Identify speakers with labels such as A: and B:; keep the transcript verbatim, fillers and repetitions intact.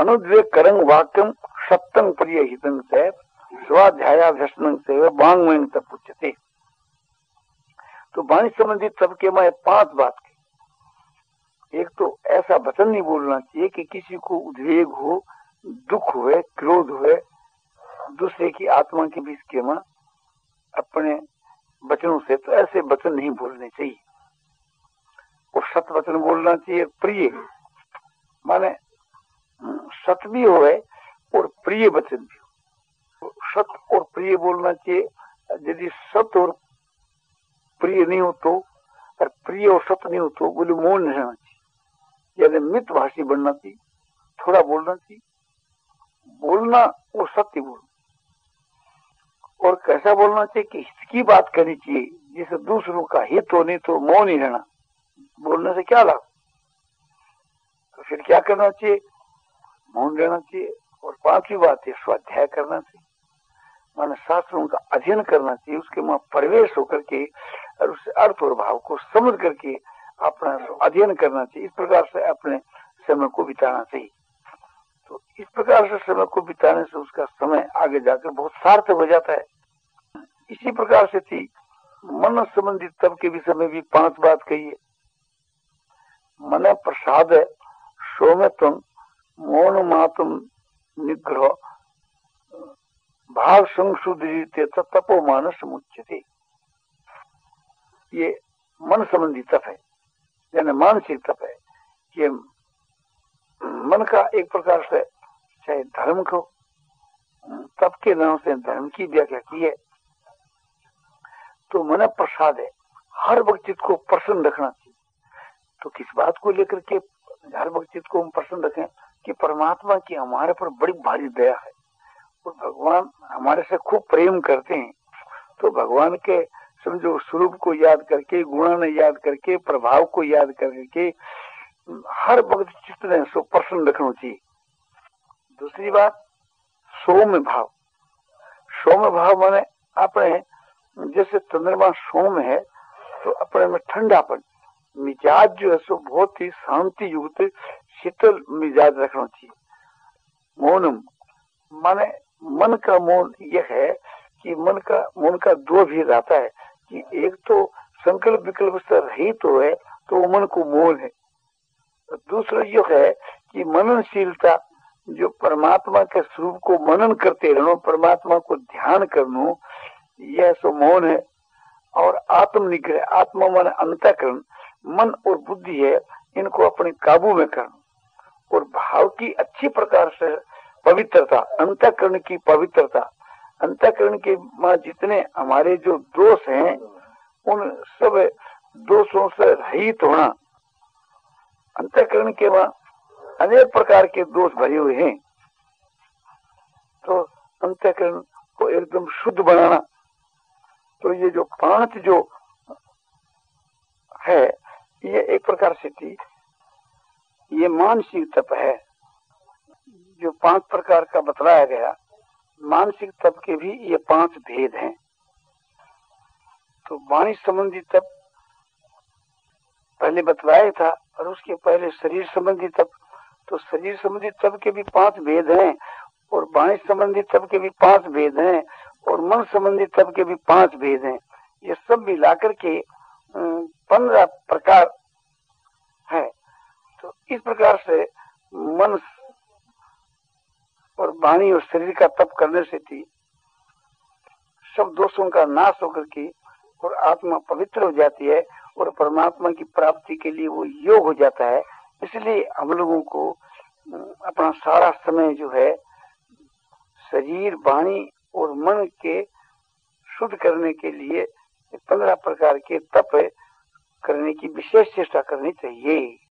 A: अनुद्वेग करंग वाक्यम सप्तंग प्रिय हितंग से स्वाध्यायाभ्यसनं से वांग्मयं तप उच्यते। तो वाणी संबंधी तप के मैं पांच बात की। एक तो ऐसा वचन नहीं बोलना चाहिए कि किसी को उद्वेग हो, दुख हुए, क्रोध हुए, दूसरे की आत्मा के बीच के में अपने वचनों से, तो ऐसे वचन नहीं बोलने चाहिए। और सत वचन बोलना चाहिए, प्रिय माने सत भी हो और प्रिय वचन भी हो। सत और प्रिय बोलना चाहिए। यदि सत और प्रिय नहीं हो तो, और प्रिय और सत नहीं हो तो बोले मौन रहना चाहिए, यानी मित भाषी बनना चाहिए, थोड़ा बोलना चाहिए, बोलना और सत्य बोलना। और कैसा बोलना चाहिए कि हित की बात करनी चाहिए, जिससे दूसरों का हित हो, नहीं तो मौन ही रहना। बोलने से क्या लाभ? तो फिर क्या करना चाहिए? मौन रहना चाहिए। और पांचवी बात है स्वाध्याय करना चाहिए, माने शास्त्रों का अध्ययन करना चाहिए, उसके वहां प्रवेश होकर के और उससे अर्थ और भाव को समझ करके अपना अध्ययन करना चाहिए। इस प्रकार से अपने समय को बिताना चाहिए। तो इस प्रकार से समय को बिताने से उसका समय आगे जाकर बहुत सार्थक हो जाता है। इसी प्रकार से थी मन संबंधी तप के विषय में भी पांच बात कही है। मन प्रसाद सौम्यत्वं मौन मातम निग्रह भाव संशुद्धि तपो मानस मुच्यते। ये मन संबंधी तप है, यानी मानसिक तप है कि मन का एक प्रकार से चाहे धर्म को तप के नाम से धर्म की व्याख्या की है। तो मन प्रसाद है, हर वक्त चित्त को प्रसन्न रखना चाहिए। तो किस बात को लेकर के हर वक्त चित्त को हम प्रसन्न रखें कि परमात्मा की हमारे पर बड़ी भारी दया है और भगवान हमारे से खूब प्रेम करते हैं। तो भगवान के समझो स्वरूप को याद करके, गुणों याद करके, प्रभाव को याद करके हर वक्त चित्त ने सो प्रसन्न रखना चाहिए। दूसरी बात सौम्य भाव। सौम्य भाव माने अपने जैसे चंद्रमा सौम्य है तो अपने में ठंडापन, मिजाज जो है सो बहुत ही शांति युक्त शीतल मिजाज रखना चाहिए। मौनम माने मन का मौन यह है कि मन का मन का दो भी रहता है कि एक तो संकल्प विकल्प से रहित तो है तो वो मन को मौन है। दूसरा यह है कि मननशीलता, जो परमात्मा के स्वरूप को मनन करते रहना, परमात्मा को ध्यान करना, यह सो मौन है। और आत्म निग्रह, आत्मा मन अंतःकरण, मन और बुद्धि है, इनको अपने काबू में करना। और भाव की अच्छी प्रकार से पवित्रता, अंतःकरण की पवित्रता, अंतःकरण के मां जितने हमारे जो दोष हैं उन सब दोषों से रहित होना। अंतःकरण के मां अनेक प्रकार के दोष भरे हुए हैं, तो अंतःकरण को एकदम शुद्ध बनाना। तो ये जो पांच जो है ये एक प्रकार से थी, ये मानसिक तप है। जो पांच प्रकार का बतलाया गया, मानसिक तप के भी ये पांच भेद हैं। तो वाणी संबंधी तप पहले बतलाया था, और उसके पहले शरीर संबंधी तप। तो शरीर संबंधी तप के भी पांच भेद हैं, और वाणी संबंधी तप के भी पांच भेद हैं, और मन संबंधी तप के भी पांच भेद हैं। ये सब मिलाकर के पंद्रह प्रकार है। तो इस प्रकार से मन और वाणी और शरीर का तप करने से थी सब दोषों का नाश होकर के और आत्मा पवित्र हो जाती है और परमात्मा की प्राप्ति के लिए वो योग हो जाता है। इसलिए हम लोगों को अपना सारा समय जो है शरीर, वाणी और मन के शुद्ध करने के लिए पंद्रह प्रकार के तप करने की विशेष चेष्टा करनी चाहिए।